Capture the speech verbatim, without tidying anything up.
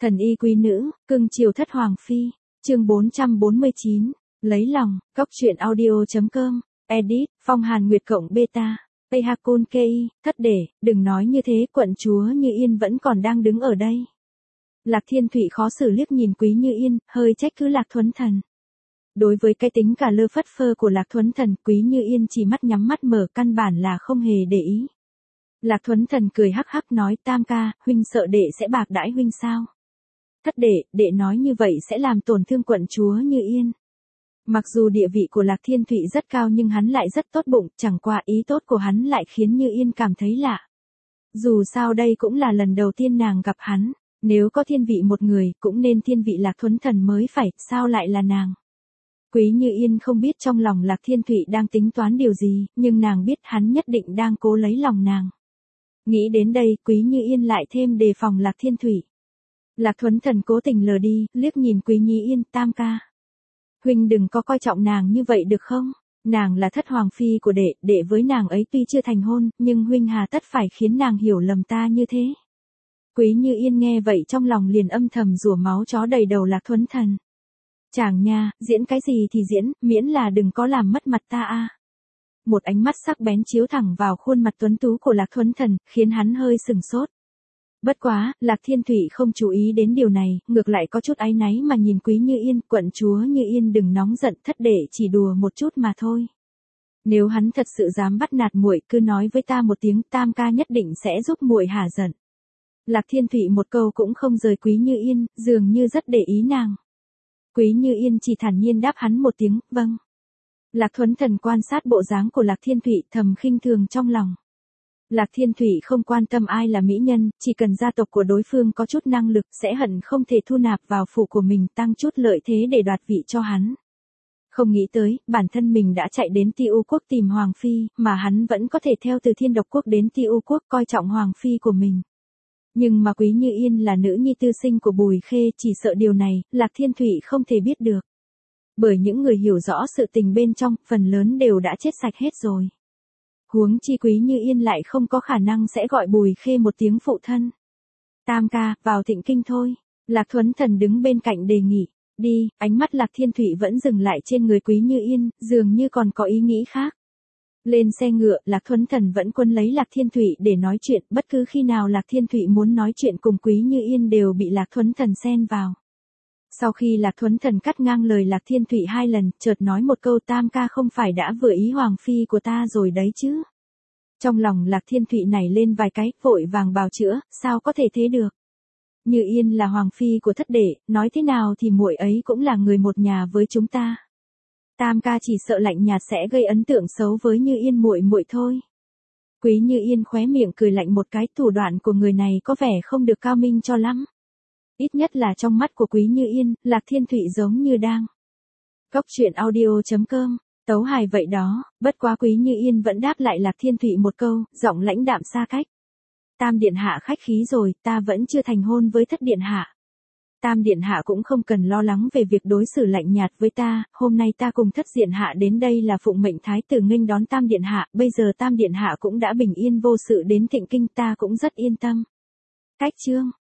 Thần y quý nữ, cưng chiều thất hoàng phi, chương bốn trăm bốn mươi chín, lấy lòng, góc truyện audio.com, edit, Phong Hàn Nguyệt cộng beta, Payhakun Kei, thất để, đừng nói như thế, quận chúa Như Yên vẫn còn đang đứng ở đây. Lạc Thiên Thụy khó xử liếc nhìn Quý Như Yên, hơi trách cứ Lạc Thuấn Thần. Đối với cái tính cả lơ phất phơ của Lạc Thuấn Thần, Quý Như Yên chỉ mắt nhắm mắt mở, căn bản là không hề để ý. Lạc Thuấn Thần cười hắc hắc nói, Tam ca, huynh sợ đệ sẽ bạc đãi huynh sao? Thất đệ, đệ nói như vậy sẽ làm tổn thương quận chúa Như Yên. Mặc dù địa vị của Lạc Thiên Thụy rất cao nhưng hắn lại rất tốt bụng, chẳng qua ý tốt của hắn lại khiến Như Yên cảm thấy lạ. Dù sao đây cũng là lần đầu tiên nàng gặp hắn, nếu có thiên vị một người, cũng nên thiên vị Lạc Thuấn Thần mới phải, sao lại là nàng? Quý Như Yên không biết trong lòng Lạc Thiên Thụy đang tính toán điều gì, nhưng nàng biết hắn nhất định đang cố lấy lòng nàng. Nghĩ đến đây, Quý Như Yên lại thêm đề phòng Lạc Thiên Thụy. Lạc Thuấn Thần cố tình lờ đi, liếc nhìn Quý Như Yên, Tam ca. Huynh đừng có coi trọng nàng như vậy được không? Nàng là thất hoàng phi của đệ, đệ với nàng ấy tuy chưa thành hôn, nhưng huynh hà tất phải khiến nàng hiểu lầm ta như thế. Quý Như Yên nghe vậy trong lòng liền âm thầm rủa máu chó đầy đầu Lạc Thuấn Thần. Chàng nha, diễn cái gì thì diễn, miễn là đừng có làm mất mặt ta a. Một ánh mắt sắc bén chiếu thẳng vào khuôn mặt tuấn tú của Lạc Thuấn Thần, khiến hắn hơi sừng sốt. Bất quá, Lạc Thiên Thụy không chú ý đến điều này, ngược lại có chút áy náy mà nhìn Quý Như Yên, quận chúa Như Yên đừng nóng giận, thất đệ chỉ đùa một chút mà thôi. Nếu hắn thật sự dám bắt nạt muội, cứ nói với ta một tiếng, Tam ca nhất định sẽ giúp muội hả giận. Lạc Thiên Thụy một câu cũng không rời Quý Như Yên, dường như rất để ý nàng. Quý Như Yên chỉ thản nhiên đáp hắn một tiếng, vâng. Lạc Thuấn Thần quan sát bộ dáng của Lạc Thiên Thụy thầm khinh thường trong lòng. Lạc Thiên Thụy không quan tâm ai là mỹ nhân, chỉ cần gia tộc của đối phương có chút năng lực sẽ hận không thể thu nạp vào phủ của mình tăng chút lợi thế để đoạt vị cho hắn. Không nghĩ tới, bản thân mình đã chạy đến Ti U quốc tìm Hoàng Phi, mà hắn vẫn có thể theo từ Thiên Độc quốc đến Ti U quốc coi trọng Hoàng Phi của mình. Nhưng mà Quý Như Yên là nữ nhi tư sinh của Bùi Khê, chỉ sợ điều này, Lạc Thiên Thụy không thể biết được. Bởi những người hiểu rõ sự tình bên trong, phần lớn đều đã chết sạch hết rồi. Huống chi Quý Như Yên lại không có khả năng sẽ gọi Bùi Khê một tiếng phụ thân. Tam ca, vào Thịnh Kinh thôi. Lạc Thuấn Thần đứng bên cạnh đề nghị. Đi, ánh mắt Lạc Thiên Thụy vẫn dừng lại trên người Quý Như Yên, dường như còn có ý nghĩ khác. Lên xe ngựa, Lạc Thuấn Thần vẫn quân lấy Lạc Thiên Thụy để nói chuyện, bất cứ khi nào Lạc Thiên Thụy muốn nói chuyện cùng Quý Như Yên đều bị Lạc Thuấn Thần xen vào. Sau khi Lạc Thuấn Thần cắt ngang lời Lạc Thiên Thụy hai lần, chợt nói một câu, Tam ca không phải đã vừa ý Hoàng Phi của ta rồi đấy chứ. Trong lòng Lạc Thiên Thụy nảy lên vài cái, vội vàng bào chữa, sao có thể thế được. Như Yên là Hoàng Phi của thất đệ, nói thế nào thì muội ấy cũng là người một nhà với chúng ta. Tam ca chỉ sợ lạnh nhạt sẽ gây ấn tượng xấu với Như Yên muội muội thôi. Quý Như Yên khóe miệng cười lạnh một cái, thủ đoạn của người này có vẻ không được cao minh cho lắm. Ít nhất là trong mắt của Quý Như Yên, Lạc Thiên Thụy giống như đang. Góc truyện audio.com, tấu hài vậy đó, bất quá Quý Như Yên vẫn đáp lại Lạc Thiên Thụy một câu, giọng lãnh đạm xa cách. Tam điện hạ khách khí rồi, ta vẫn chưa thành hôn với thất điện hạ. Tam điện hạ cũng không cần lo lắng về việc đối xử lạnh nhạt với ta, hôm nay ta cùng thất điện hạ đến đây là phụng mệnh thái tử nghênh đón Tam điện hạ, bây giờ Tam điện hạ cũng đã bình yên vô sự đến Thịnh Kinh, ta cũng rất yên tâm. Cách chương